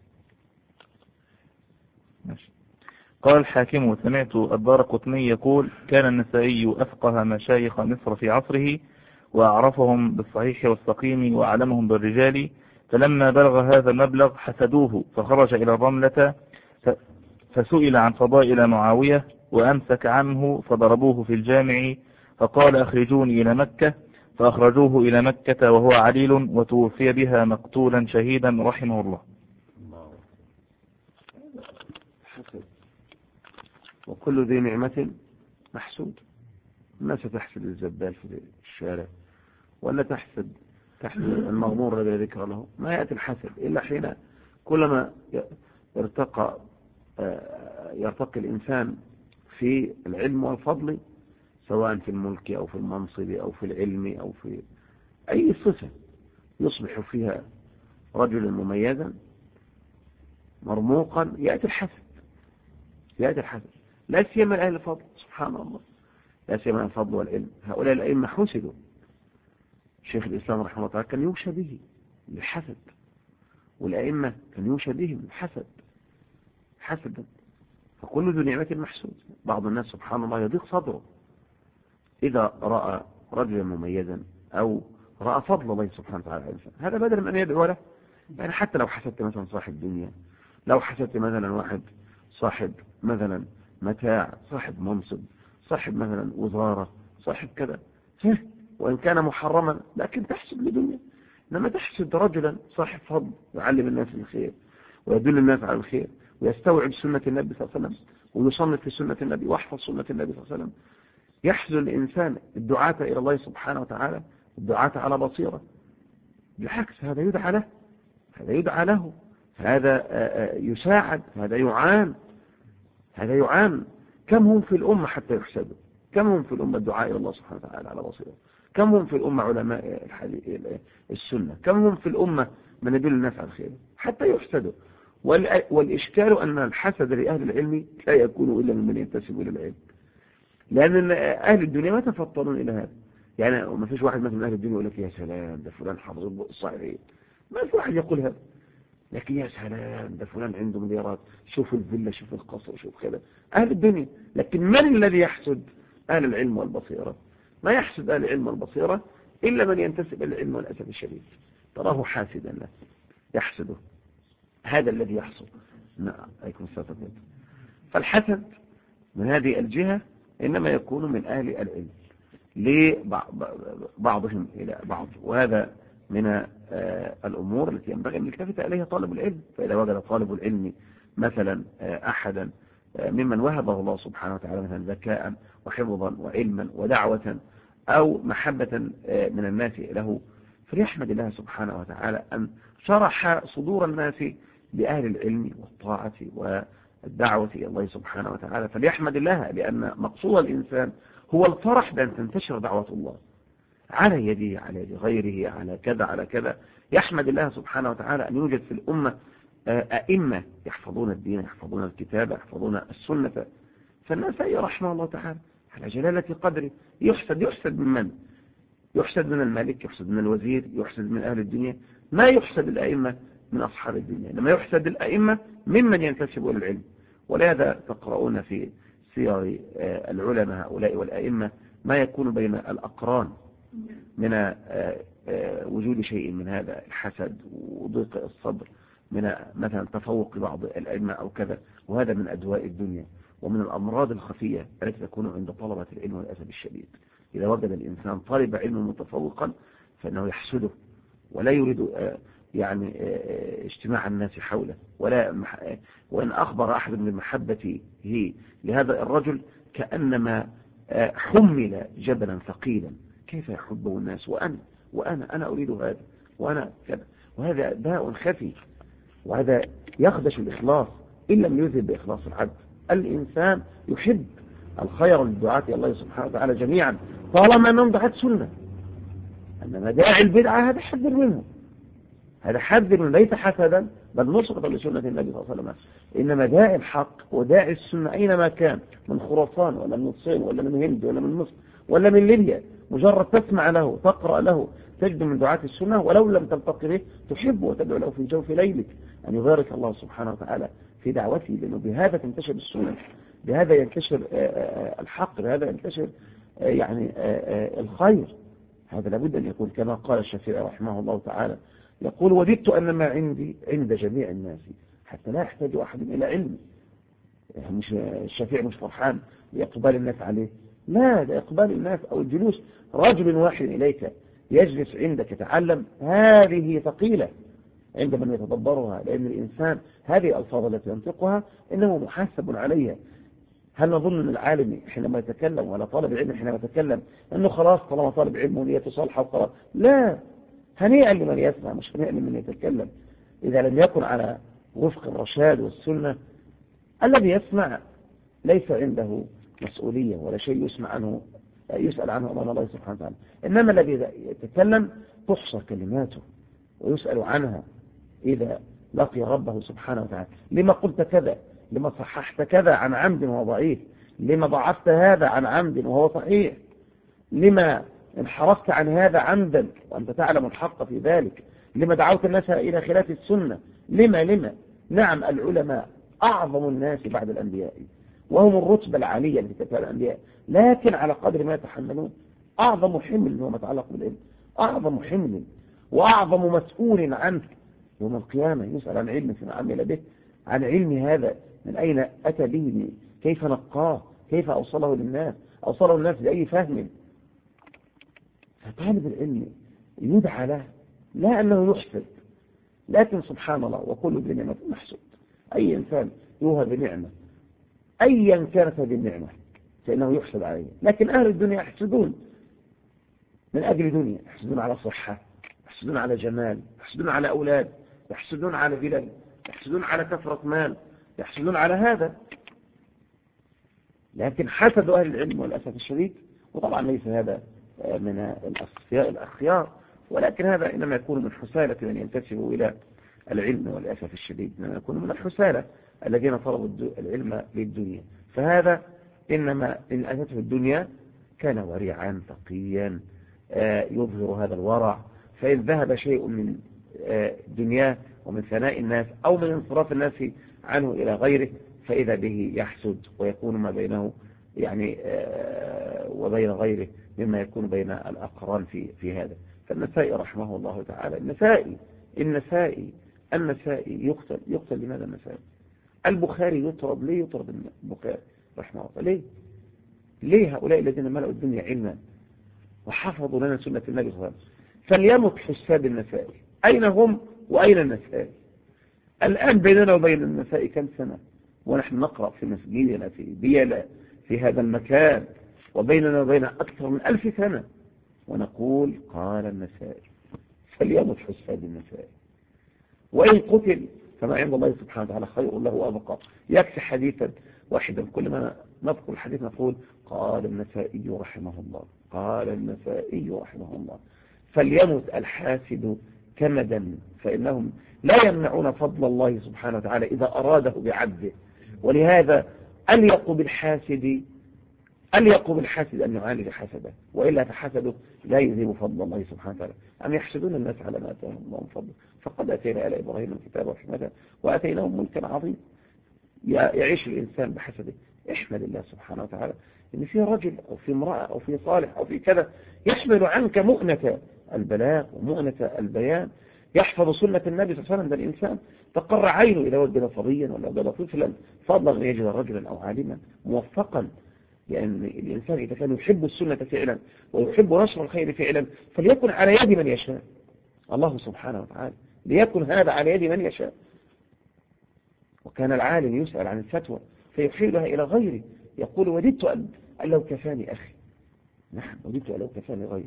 قال الحاكم سمعت الدارقطني يقول كان النسائي أفقه مشايخ مصر في عصره وأعرفهم بالصحيح والسقيم وأعلمهم بالرجال، فلما بلغ هذا المبلغ حسدوه فخرج إلى الرملة فسئل عن فضائل معاوية وأمسك عنه فضربوه في الجامع فقال أخرجوني إلى مكة، فأخرجوه إلى مكة وهو عليل وتوفي بها مقتولا شهيدا رحمه الله. وكل ذي نعمة محسود. الناس تحسد الزبال في الشارع ولا تحسد المغمور الذي ذكر له. ما يأتي الحسد إلا حين كلما يرتقي الإنسان في العلم والفضل، سواء في الملك أو في المنصب أو في العلم أو في أي صفة يصبح فيها رجلا مميزا مرموقا، يأتي الحسد. لا سيما أهل الفضل، سبحان الله، لا سيما أهل الفضل والعلم. هؤلاء الأئمة حسدوا. شيخ الإسلام رحمه الله تعالى كان يوشى به بالحسد، والأئمة كان يوشى بهم حسدا. فكل ذو نعمة محسود. بعض الناس سبحان الله يضيق صدره إذا رأى رجلا مميزا أو رأى فضل الله سبحانه وتعالى على الإنسان، هذا بدل من أن يدعو له. يعني حتى لو حسدت مثلا صاحب دنيا، لو حسدت مثلا واحد صاحب مثلا متاع، صاحب منصب، صاحب مثلا وزارة، صاحب كذا، وإن كان محرما لكن تحسد لدنيا. لما تحسد رجلا صاحب فضل يعلم الناس الخير ويدل الناس على الخير ويستوعب سنة النبي صلى الله عليه وسلم ويصنف في سنة النبي ويحفظ سنة النبي صلى الله عليه وسلم، يحسد الإنسان الدعاة إلى الله سبحانه وتعالى، الدعاة على بصيرة. بالعكس هذا يدعى له، هذا يساعد، هذا يعان. كم هم في الأمة حتى يحسدوا؟ كم هم في الأمة الدعاء إلى الله سبحانه وتعالى على بصيرة؟ كم هم في الأمة علماء السنة؟ كم هم في الأمة من يدل الناس على الخير حتى يحسدوا؟ والإشكال أن الحسد لأهل العلم لا يكون إلا ممن ينتسب إلى العلم، لأن أهل الدنيا ما تفطنون إلى هذا. يعني ما فيش واحد مثلا من أهل الدنيا يقول لك يا سلام ده فلان حافظ الصحيحين، ما في واحد يقول هذا. لكن يا سلام ده فلان عنده مليارات، شوف الفيلا، شوف القصر، شوف كذا. أهل الدنيا. لكن من الذي يحسد أهل العلم والبصيرة؟ ما يحسد أهل العلم والبصيرة إلا من ينتسب إلى العلم والأسف الشديد تراه حاسدا له يحسده. هذا الذي يحصل. نعم عليكم السلام. فالحسد من هذه الجهة إنما يكون من أهل العلم لبعضهم إلى بعض، وهذا من الأمور التي ينبغي أن يلتفت إليها طالب العلم. فإذا وجد طالب العلم مثلا أحدا ممن وهبه الله سبحانه وتعالى مثلا ذكاء وحفظا وعلما ودعوة أو محبة من الناس له، فليحمد الله سبحانه وتعالى أن شرح صدور الناس بأهل العلم والطاعة والدعوة إلى الله سبحانه وتعالى. فليحمد الله، لأن مقصود الإنسان هو الفرح بأن تنتشر دعوة الله على يده، على يد غيره، على كذا على كذا. يحمد الله سبحانه وتعالى أن يوجد في الأمة أئمة يحفظون الدين، يحفظون الكتاب، يحفظون السنة. فالناس رحمه الله تعالى على جلالة قدره يحسد من من؟ يحسد من الملك، يحسد من الوزير، يحسد من أهل الدنيا. ما يحسد الأئمة من أصحاب الدنيا، لما يحسد الأئمة ممن ينتسب إلى العلم. ولهذا تقرؤون في سير العلماء هؤلاء والأئمة ما يكون بين الأقران من وجود شيء من هذا الحسد وضيق الصدر، من مثلا تفوق بعض الأئمة أو كذا. وهذا من أدواء الدنيا ومن الأمراض الخفية التي تكون عند طلبة العلم والأسف الشديد. إذا وجد الإنسان طالب علم متفوقا فإنه يحسده ولا يريد يعني اجتماع الناس حوله، وإن أخبر أحد من محبته لهذا الرجل كأنما حمل جبلا ثقيلا كيف يحبه الناس وأنا أريد هذا وأنا كذا، وهذا داء خفي، وهذا يخدش الإخلاص إن لم يذهب بإخلاص العبد. الإنسان يحب الخير للدعاة الله سبحانه وتعالى جميعا طالما أنهم دعاة سنة، أنما داعي البدعة هذا حذر منه، هذا حذر ليس حسدا بل نصرة لسنة النبي صلى الله عليه وسلم. إنما داعي الحق وداعي السنة أينما كان، من خراسان ولا من الصين ولا من هند ولا من مصر ولا من ليبيا، مجرد تسمع له تقرأ له تجد من دعاة السنة ولو لم تلتقي به تحب وتدعو له في جوف ليلك أن يبارك الله سبحانه وتعالى في دعوته، لأنه بهذا تنتشر السنة، بهذا ينتشر الحق، بهذا ينتشر يعني الخير. هذا لابد أن يكون كما قال الشافعي رحمه الله تعالى، يقول وددت أن ما عندي عند جميع الناس حتى لا يحتاج أحد إلى علمي. مش الشافعي مش فرحان بإقبال الناس عليه، لا، ده إقبال الناس أو الجلوس رجل واحد إليك يجلس عندك يتعلم هذه ثقيلة عند من يتدبرها، لأن الإنسان هذه الألفاظ التي ينطقها إنه محاسب عليها. هل نظن أن العالم حينما يتكلم ولا طالب العلم حينما يتكلم أنه خلاص طالما طالب علم ونيته صالحة وخلاص؟ لا، هنيئا لمن يسمع مش هنيئا لمن يتكلم. إذا لم يكن على وفق الرشاد والسنة الذي يسمع ليس عنده مسؤولية ولا شيء يسأل عنه أمام الله سبحانه وتعالى، إنما الذي يتكلم تحصى كلماته ويسأل عنها إذا لقي ربه سبحانه وتعالى. لما قلت كذا؟ لما صححت كذا عن عمد وهو ضعيف؟ لما ضعفت هذا عن عمد وهو صحيح؟ لما انحرفت عن هذا عمدا وأنت تعلم الحق في ذلك؟ لما دعوت الناس إلى خلاف السنة؟ لما نعم، العلماء أعظم الناس بعد الأنبياء وهم الرتبة العالية التي تتبع الأنبياء، لكن على قدر ما يتحملون أعظم حمل هو ما يتعلق بالعلم، أعظم حمل وأعظم مسؤول عنه يوم القيامة، يسأل عن علم فيما عمل به، عن علم هذا من أين أتى به، كيف نقاه، كيف أوصله للناس، أوصله الناس بأي فهم. فطالب العلم يدعى له لا أنه يحسد، لكن سبحان الله وكل ذي نعمة محسود. أي إنسان يوهب بنعمة أيا كانت هذه النعمة فإنه يحسد عليه، لكن أهل الدنيا يحسدون من أجل دنيا، يحسدون على صحة، يحسدون على جمال، يحسدون على أولاد، يحسدون على بلد، يحسدون على كثرة مال، يحسدون على هذا. لكن حسد أهل العلم والأسف الشديد، وطبعا ليس هذا من الأصفياء الأخيار، ولكن هذا إنما يكون من حسالة من ينتسب إلى العلم والأسف الشديد، إنما يكون من الحسالة الذين طلبوا العلم للدنيا. فهذا إنما إن أتته الدنيا كان ورعا تقيا يظهر هذا الورع، فإن ذهب شيء من دنياه ومن ثناء الناس أو من انصراف الناس عنه إلى غيره فإذا به يحسد ويكون ما بينه يعني وبين غيره مما يكون بين الأقران في هذا. فالنسائي رحمه الله تعالى، النسائي يقتل لماذا النسائي؟ البخاري يطرد، ليه يطرد البخاري رحمه الله؟ ليه هؤلاء الذين ملأوا الدنيا علما وحفظوا لنا سنة النبي صلى الله عليه وسلم؟ فليمت حساب النسائي، أين هم وأين النسائي؟ الآن بيننا وبين النسائي كم سنة ونحن نقرأ في مسجدنا في بيلا في هذا المكان، وبيننا وبين أكثر من 1000 سنة ونقول قال النسائي. فليمت حساب النسائي، وإن قتل فما عند الله سبحانه وتعالى خير له وأبقى. يكفي حديثا واحدا كل ما نذكر الحديث نقول قال النسائي رحمه الله، قال النسائي رحمه الله. فليمت الحاسد كمدا، فإنهم لا يمنعون فضل الله سبحانه وتعالى إذا أراده بعبده. ولهذا أليق بالحاسد أن يعالج حسده، وإلا فحسده لا يذهب فضل الله سبحانه وتعالى. أم يحسدون الناس على ما آتاهم الله من فضله، فقد أتينا إلى إبراهيم الكتاب والحكمة وأتيناهم ملكا عظيما. يعيش الإنسان بحسده. احمد الله سبحانه وتعالى إن في رجل أو في امرأة أو في صالح أو في كذا يحمل عنك مؤنة البلاغ ومؤنة البيان، يحفظ سنة النبي صلى الله عليه وسلم. ده الإنسان تقر عينه إذا وجد صبيا ولا وجد طفلا فضلا أن يجد رجلا أو عالما موفقا. لأن الإنسان إذا كان يحب السنة فعلا ويحب نشر الخير فعلا فليكن على يد من يشاء الله سبحانه وتعالى، ليكن هذا على يد من يشاء. وكان العالم يسأل عن الفتوى فيحيلها إلى غيره، يقول وددت قال لو كفاني أخي. نعم وددت لو كفاني غيري.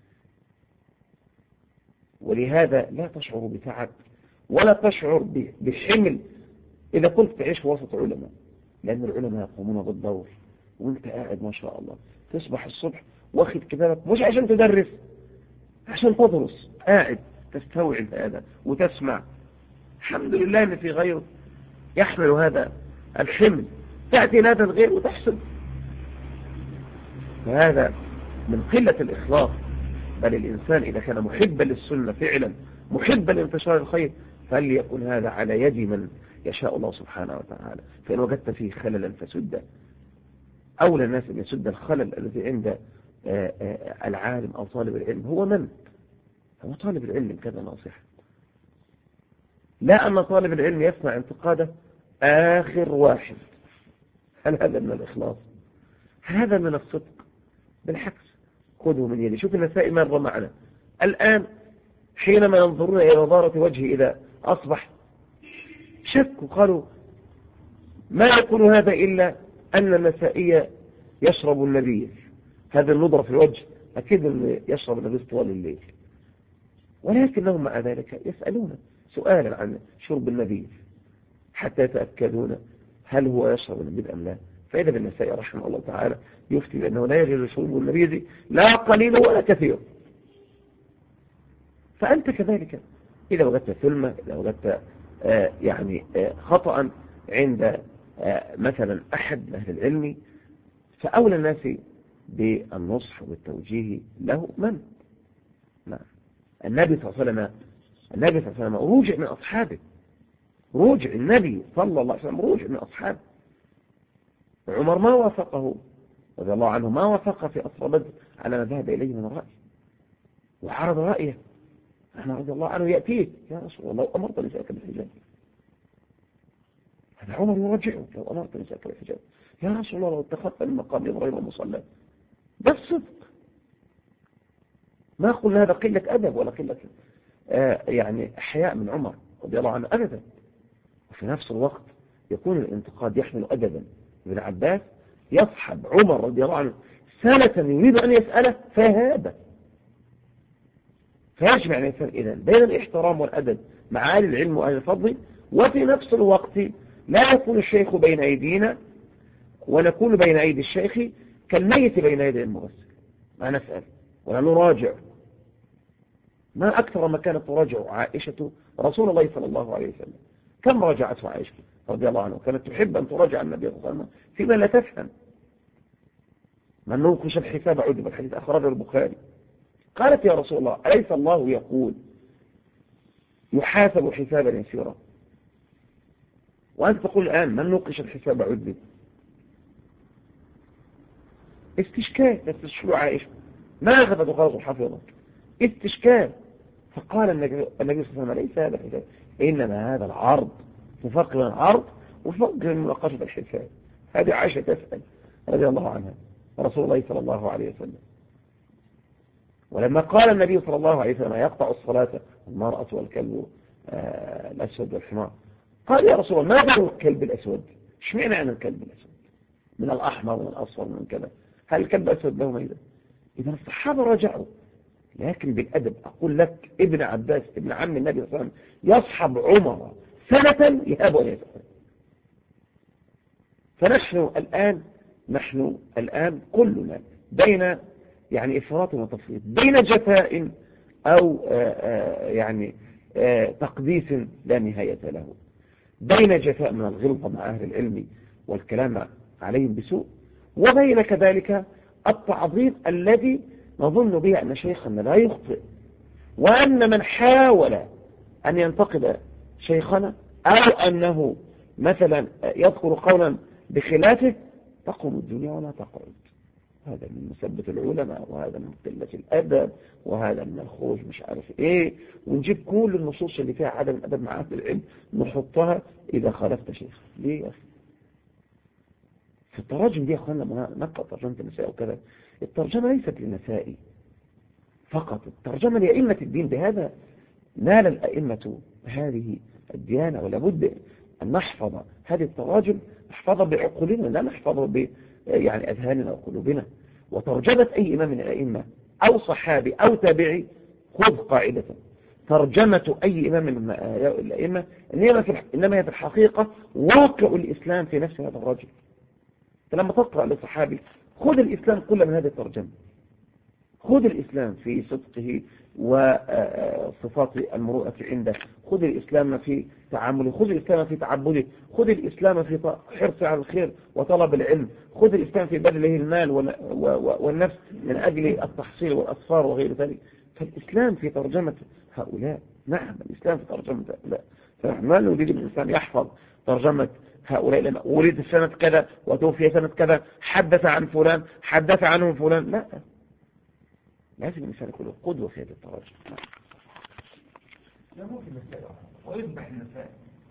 ولهذا لا تشعر بتعب ولا تشعر بحمل إذا كنت تعيش في وسط علماء، لأن العلماء يقومون بالدور وانت قاعد ما شاء الله تصبح الصبح واخد كتابك مش عشان تدرس، عشان تدرس، قاعد تستوعب هذا وتسمع. الحمد لله ان في غيره يحمل هذا الحمل، تأتي نادى الغير وتحسب. وهذا من قلة الإخلاص. بل الإنسان إذا كان محبا للسنة فعلا، محبا لانتشار الخير، فليكن هذا على يد من يشاء الله سبحانه وتعالى. فإن وجدت فيه خللا فسد. أولى الناس أن يسد الخلل الذي عند العالم أو طالب العلم هو من؟ هو طالب العلم. كذا نصيحة، لا أن طالب العلم يسمع انتقاده آخر واحد. هل هذا من الإخلاص؟ هل هذا من الصدق؟ بالعكس، خذه من يدي. شوف النساء مر معنا الآن حينما ينظرون إلى نظارة وجهه إذا أصبح شكوا، قالوا ما يكون هذا إلا أن النسائية يشرب النبيذ. هذا النظرة في الوجه أكيد أن يشرب النبيذ طوال الليل. ولكنهم مع ذلك يسألون سؤالا عن شرب النبيذ حتى يتأكدون هل هو يشرب النبيذ أم لا. فإذا بالنسائي رحمه الله تعالى يفتي بأنه لا يجوز شرب النبيذ لا قليل ولا كثير. فأنت كذلك إذا وجدت ثلمة، إذا وجدت خطأ عند مثلا أحد أهل العلم، فأولى الناس بالنصح والتوجيه له من؟ النبي صلى الله عليه وسلم روجع من أصحابه، روجع النبي صلى الله عليه وسلم روجع من أصحابه. عمر ما وافقه رضي الله عنه، ما وافق في أسرى بدر على ما ذهب إليه من الرأي، وعرض رأيه. احنا رضي الله عنه يأتيه يا رسول الله لو أمرت نساءك بالحجاب. هذا عمر يرجعه لو أمرت نساءك بالحجاب. يا رسول الله لو اتخذت من مقام إبراهيم مصلى. بس صدق، ما قلنا هذا قلة أدب ولا قلة حياء من عمر رضي الله عنه أبدا. وفي نفس الوقت يكون الانتقاد يحمل أدبا. ابن عباس يصحب عمر رضي الله عنه سنة يريد أن يسأله فهذا. فيجمع الإنسان إذن بين الاحترام والأدب مع أهل العلم وأهل الفضل، وفي نفس الوقت لا يكون الشيخ بين أيدينا ونكون بين أيدي الشيخ كالميت بين يدي المغسل. ما نسأل ولا نراجع. ما أكثر ما كانت تراجع عائشة رسول الله صلى الله عليه وسلم. كم راجعته عائشة رضي الله عنه؟ كانت تحب أن تراجع النبي صلى الله عليه وسلم فيما لا تفهم. من نوقش الحساب عذب. الحديث أخرجه البخاري. قالت يا رسول الله أليس الله يقول يحاسب حسابا يسيرا، وأنت تقول الآن من نوقش الحساب عذب؟ استشكال تستشكل عائشة ما أخذت خالص حفظك استشكال. فقال النبي صلى الله عليه وسلم ليس هذا الحساب، إنما هذا العرض. تفرق بين العرض وفرق بين مناقشة الحساب. هذه عائشة تسأل رضي الله عنها رسول الله صلى الله عليه وسلم. ولما قال النبي صلى الله عليه وسلم يقطع الصلاة المرأة والكلب الأسود والحمار، قال يا رسول الله ما بين الكلب الأسود؟ اشمعنى عن الكلب الأسود من الأحمر ومن الأصفر ومن كذا؟ هل الكلب الأسود له ميزة؟ إذا الصحابة رجعوا لكن بالأدب. أقول لك ابن عباس ابن عم النبي صلى الله عليه وسلم يصحب عمر سنة يهاب أن يسأل. فنحن الآن كلنا بين إفراط وتفريط، بين جفاء أو تقديس لا نهاية له، بين جفاء من الغلظة مع أهل العلم والكلام عليهم بسوء، وبين كذلك التعظيم الذي نظن به أن شيخنا لا يخطئ، وأن من حاول أن ينتقد شيخنا أو أنه مثلا يذكر قولا بخلافه تقوم الدنيا ولا تقعد. هذا من مسبة العلماء، وهذا من قلة الأدب، وهذا من الخروج مش عارف إيه، ونجيب كل النصوص اللي فيها عدم الأدب مع أهل العلم نحطها إذا خالفت شيخ. ليه يا أخي؟ في التراجم دي يا أخوانا نقرأ ترجمة النساء وكذا، الترجمة ليست للنساء فقط، الترجمة لأئمة الدين. بهذا نال الأئمة هذه الديانة، ولا بد أن نحفظ هذه التراجم، نحفظها بعقولنا لا نحفظها يعني أذهاننا وقلوبنا. وترجمة أي إمام من الأئمة أو صحابي أو تابعي، خذ قاعدة: ترجمة أي إمام من الأئمة إنما هي في الحقيقة واقع الإسلام في نفس هذا الرجل. فلما تقرأ لصحابي خذ الإسلام كله من هذه الترجمة، خذ الإسلام في صدقه وصفات المروءة عنده، خذ الإسلام في تعامله، خذ الإسلام في تعبده، خذ الإسلام في حرصه على الخير وطلب العلم، خذ الإسلام في بذله المال والنفس من أجل التحصيل والأسفار وغير ذلك. فالإسلام في ترجمة هؤلاء، نعم الإسلام في ترجمة هؤلاء. فنحن لا نريد الإنسان يحفظ ترجمة هؤلاء لما ولد سنة كذا وتوفي سنة كذا، حدث عن فلان، حدث عنه فلان، لا، لازم الإنسان يكون قدوة في هذه التراجم. يموت المسائل ويذبح المسائل.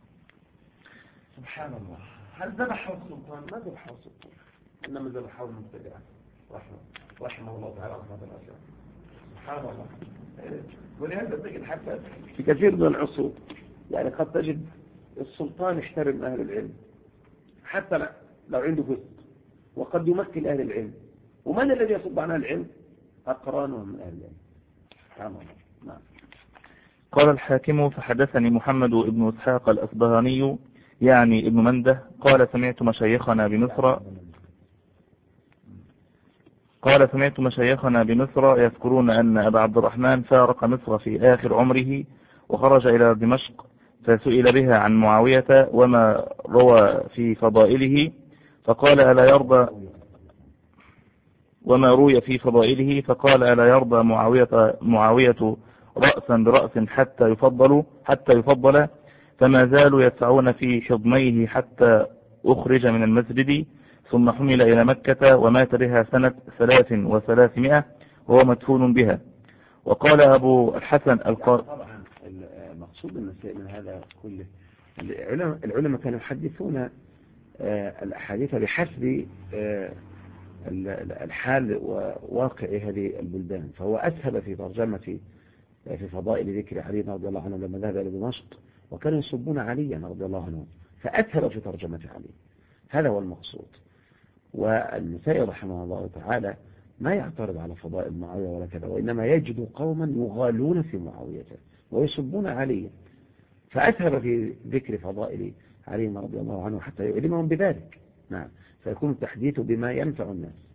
سبحان الله، هل ذبحه السلطان؟ ما ذبحه السلطان، إنما ذبحه المبتدع رحمه الله تعالى رحمة الله. سبحان الله. ولهذا تجد حتى في كثير من العصور يعني قد تجد السلطان يحترم أهل العلم حتى لو عنده فسق، وقد يمكن أهل العلم. ومن الذي يصب عن أهل العلم؟ أقرانهم من أهل العلم. سبحان الله. نعم. قال الحاكم: فحدثني محمد بن إسحاق الأصبهاني يعني ابن منده قال سمعت مشايخنا بمصر يذكرون أن أبا عبد الرحمن فارق مصر في آخر عمره وخرج إلى دمشق، فسئل بها عن معاوية وما روى في فضائله فقال ألا يرضى معاوية رأسا برأس حتى يفضل فما زالوا يدفعون في حضنيه حتى أخرج من المسجد، ثم حمل إلى مكة ومات بها سنة 300 وهو مدفون بها. وقال أبو الحسن طبعا المقصود المسائل من هذا كله، العلماء كانوا يحدثون الأحاديث بحسب الحال وواقع هذه البلدان. فهو أسهب في ترجمة في فضائل ذكر علي رضي الله عنه لما ذهب إلى دمشق، وكانوا يسبون عليا رضي الله عنه، فأسهب في ترجمة علي. هذا هو المقصود. والنسائي رحمه الله تعالى ما يعترض على فضائل معاوية ولا كذا، وإنما يجد قوما يغالون في معاوية ويسبون عليا، فأسهب في ذكر فضائل علي رضي الله عنه حتى يعلمهم بذلك. نعم، فيكون التحديث بما ينفع الناس.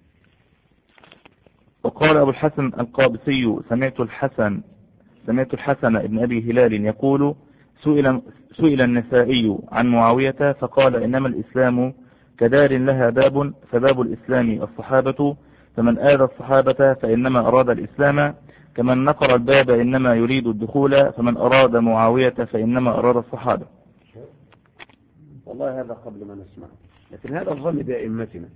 وقال أبو الحسن القابسي: سمعت الحسن ابن أبي هلال يقول: سئل النسائي عن معاوية فقال: إنما الإسلام كدار لها باب، فباب الإسلام الصحابة، فمن آذى الصحابة فإنما أراد الإسلام، كمن نقر الباب إنما يريد الدخول، فمن أراد معاوية فإنما أراد الصحابة. والله هذا قبل ما نسمع، لكن هذا الظن بأئمتنا،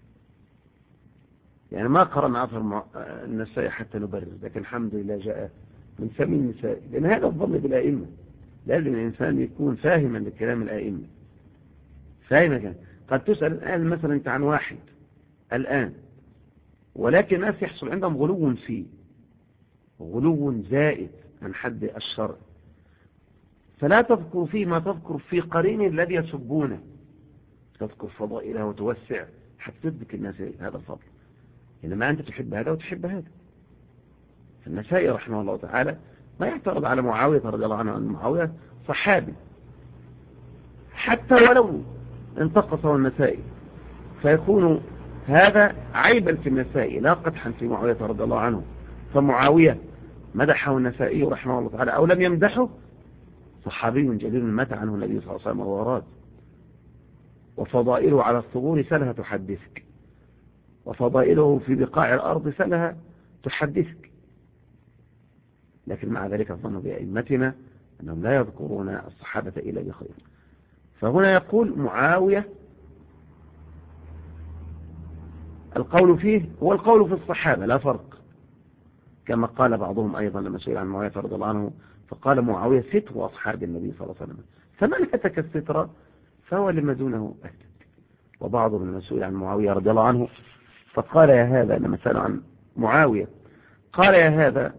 يعني ما قرأنا عصر النسائي حتى نبرر، لكن الحمد لله جاء من سمي النسائي، لأن هذا الظن بالأئمة. لازم الإنسان يكون فاهما لكلام الأئمة، فاهما كان. قد تسأل الآن مثلا أنت عن واحد الآن، ولكن الناس يحصل عندهم غلو فيه، غلو زائد عن حد الشرع، فلا تذكر فيه ما تذكر في قرين الذي يسبونه، تذكر فضائله وتوسع حتى تدرك الناس هذا الفضل، إنما أنت تحب هذا وتحب هذا. فالنسائي رحمه الله تعالى ما يعترض على معاوية رضي الله عنه، أن معاوية صحابي حتى ولو انتقصه النسائي، فيكون هذا عيبا في النسائي لا قدحا في معاوية رضي الله عنه. فمعاوية مدحه النسائي رحمه الله تعالى أو لم يمدحه، صحابي جليل مات عنه النبي صلى الله عليه وسلم وهو راض، وفضائله على الثغور سلها تحدثك، وفضائله في بقاع الأرض سلها تحدثك. لكن مع ذلك الظن بأئمتنا أنهم لا يذكرون الصحابة إلا بخير. فهنا يقول معاوية القول فيه هو القول في الصحابة لا فرق، كما قال بعضهم أيضا لما سئل عن معاوية رضي الله عنه فقال معاوية ستر أصحاب النبي صلى الله عليه وسلم، فمن أتك الستر فهو لما دونه أتك. وبعضهم لما سئل عن معاوية رضي الله عنه فقال يا هذا، لما سأل عن معاوية قال يا هذا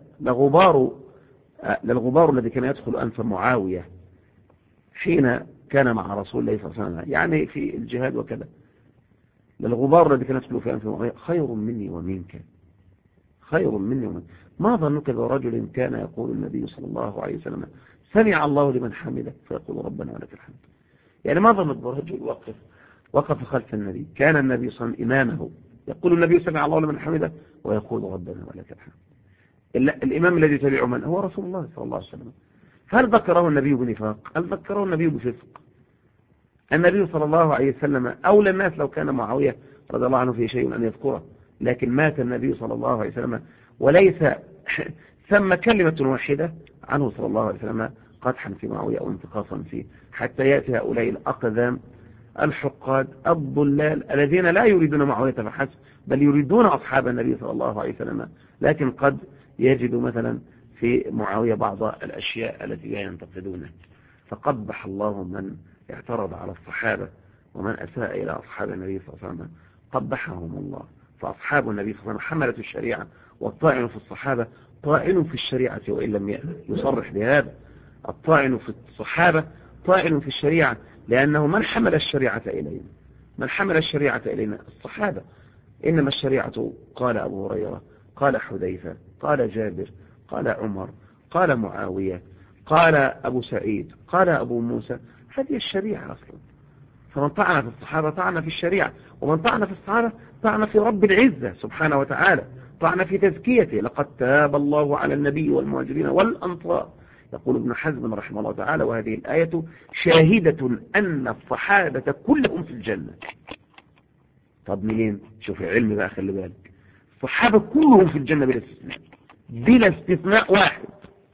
للغبار الذي كان يدخل أنف معاوية حين كان مع رسول الله صلى الله عليه وسلم، يعني في الجهاد وكذا، للغبار الذي كان يسكن في أنف معاوية خير مني ومنك، خير مني ومنك. ما ظنك برجل كان يقول النبي صلى الله عليه وسلم سمع الله لمن حمده فيقول ربنا ولك الحمد. يعني ما ظنك برجل وقف خلف النبي، كان النبي صلى الله عليه وسلم إمامه، يقول النبي سمع الله لمن حمده ويقول ربنا ولك الحمد. الإمام الذي تبعه من هو رسول الله صلى الله عليه وسلم. هل ذكره النبي بنفاق؟ هل ذكره النبي بفسق؟ النبي صلى الله عليه وسلم أولى الناس لو كان معاوية رضي الله عنه في شيء أن يذكره، لكن مات النبي صلى الله عليه وسلم وليس ثم كلمة واحدة عنه صلى الله عليه وسلم قدحا في معاوية أو انتقاصا فيه، حتى يأتي هؤلاء الأقدام الحقاد الضلال الذين لا يريدون معاوية فحسب، بل يريدون أصحاب النبي صلى الله عليه وسلم، لكن قد يجد مثلا في معاوية بعض الأشياء التي لا ينتقدونه. فقبح الله من اعترض على الصحابة ومن أساء إلى أصحاب النبي صلى الله عليه وسلم قبحهم الله. فأصحاب النبي صلى الله عليه وسلم حملة الشريعة، والطاعن في الصحابة طاعن في الشريعة وإن لم يصرح بهذا. الطاعن في الصحابة طاعن في الشريعة، لأنه من حمل الشريعة إلينا؟ من حمل الشريعة إلينا؟ الصحابة. إنما الشريعة قال أبو هريرة، قال حذيفة، قال جابر، قال عمر، قال معاوية، قال أبو سعيد، قال أبو موسى. هذه الشريعة أصلا. فمن طعن في الصحابة طعن في الشريعة، ومن طعن في الصحابة طعن في رب العزة سبحانه وتعالى، طعن في تزكيته. لقد تاب الله على النبي والمهاجرين والأنصار. يقول ابن حزم رحمه الله تعالى وهذه الآية شاهدة أن الصحابة كلهم في الجنة. طب منين؟ شوف العلم بقى، خلي بالك، الصحابة كلهم في الجنة بلا استثناء، بلا استثناء واحد.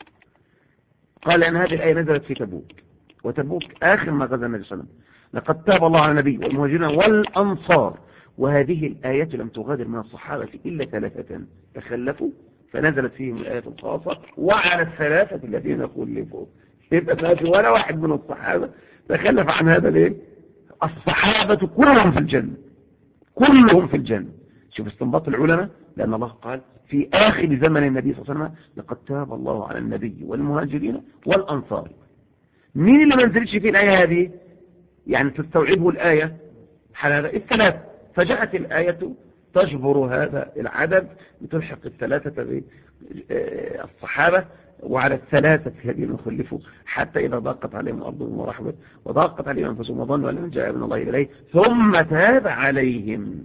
قال أن هذه الآية نزلت في تبوك، وتبوك آخر ما غزا النبي صلى الله عليه وسلم. لقد تاب الله على النبي والمهاجرين والأنصار. وهذه الآية لم تغادر من الصحابة إلا ثلاثة تخلفوا فنزلت فيهم الآية الخاصة، وعلى الثلاثة الذين خلفوا. يبقى ما في ولا واحد من الصحابة تخلف عن هذا ليه؟ الصحابة كلهم في الجنة، كلهم في الجنة. شوف استنباط العلماء، لأن الله قال في آخر زمن النبي صلى الله عليه وسلم لقد تاب الله على النبي والمهاجرين والأنصار. مين اللي ما نزلتش في الآية هذه؟ يعني تستوعبه الآية حلال الثلاث، فجاءت الآية تجبر هذا العدد لتلحق الثلاثة بالصحابة وعلى الثلاثة الذين خلفوا حتى إذا ضاقت عليهم أرضهم ورحبت وضاقت عليهم أنفسهم وظنوا أن من جاء من الله إليه ثم تاب عليهم.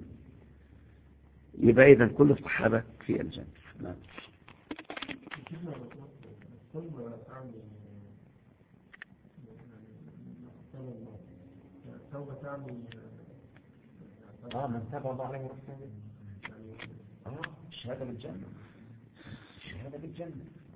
يبقى إذن كل الصحابة في الجنة. نعم. من تاب الله عليه ورسوله الشهادة بالجنة، الشهادة بالجنة.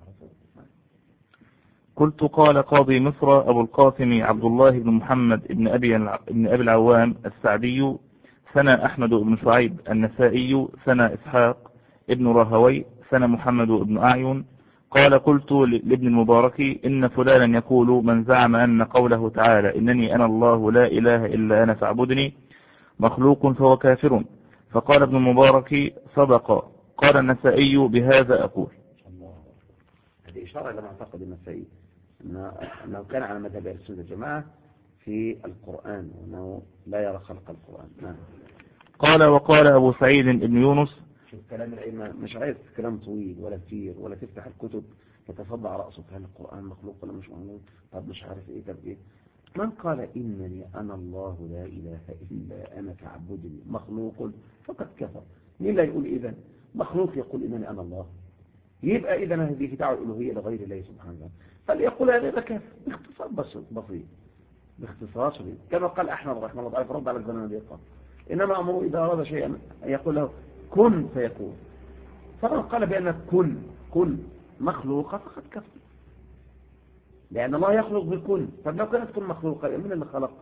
قلت قال قاضي مصر أبو القاسم عبد الله بن محمد بن أبي العوام السعدي سنة أحمد بن شعيب النسائي سنة إسحاق ابن راهوي سنة محمد بن أعين قال قلت لابن المبارك إن فلانا يقول من زعم أن قوله تعالى إنني أنا الله لا إله إلا أنا فاعبدني مخلوق فهو كافر. فقال ابن المبارك صدق. قال النسائي بهذا أقول. هذه إشارة إلى معتقد النسائي أنه كان على مذهب أهل السنة والجماعة في القرآن وأنه لا يرى خلق القرآن. نعم. قال وقال أبو سعيد بن يونس. شوف كلام العلماء مش عايز كلام طويل ولا كتير ولا تفتح الكتب تتصدع رأسك هل القرآن مخلوق ولا مش مخلوق، طب مش عارف إيه، طب إيه. من قال إنني أنا الله لا إله إلا أنا فاعبدني مخلوق فقد كفر. مين لا يقول إذن مخلوق يقول إنني أنا الله؟ يبقى إذن هذه دعوة الألوهية لغير الله سبحانه وتعالى. فليقول هذا كافر باختصار بسيط، باختصار شديد، كما قال أحمد رحمه الله تعالى فرد على الزمن الذي قال إنما أمره إذا أراد شيئا أن يقول له كن فيكون. فمن قال بأن كل مخلوقة فقد كفر، لأن الله يخلق بكل. طب لو كانت كل مخلوقة من اللي خلق؟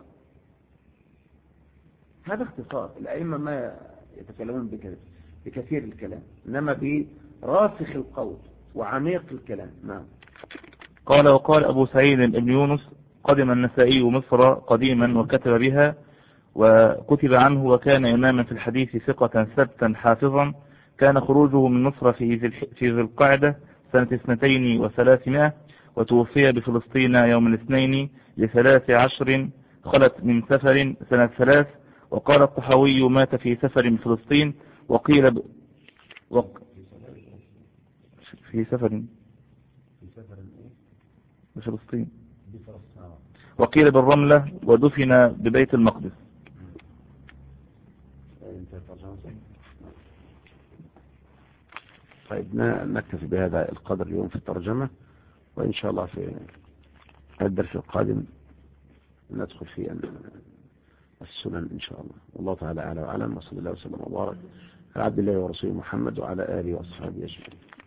هذا اختصار. الأئمة ما يتكلمون بكثير الكلام، إنما براسخ القول وعميق الكلام. نعم. قال وقال أبو سعيد بن يونس قدم النسائي مصر قديما وكتب بها وكتب عنه وكان إماما في الحديث ثقة ثبتا حافظا. كان خروجه من مصر في ذي القعدة سنة 32 وتوفي بفلسطين يوم الاثنين ل13 خلت من سفر سنة 3 وقال الطحاوي مات في سفر من فلسطين، وقيل في سفر بفلسطين، وقيل بالرملة، ودفن ببيت المقدس. طيب نكتفي بهذا القدر اليوم في الترجمة، وإن شاء الله في الدرس القادم ندخل في السنن إن شاء الله. والله تعالى أعلى وأعلم، وصلى الله وسلم وبارك على عبد الله ورسوله محمد وعلى آله وأصحابه أجمعين.